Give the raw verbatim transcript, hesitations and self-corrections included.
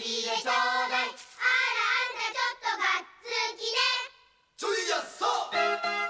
入れちょうだい。あらあんたちょっとがっつきね。 ちょいやっそ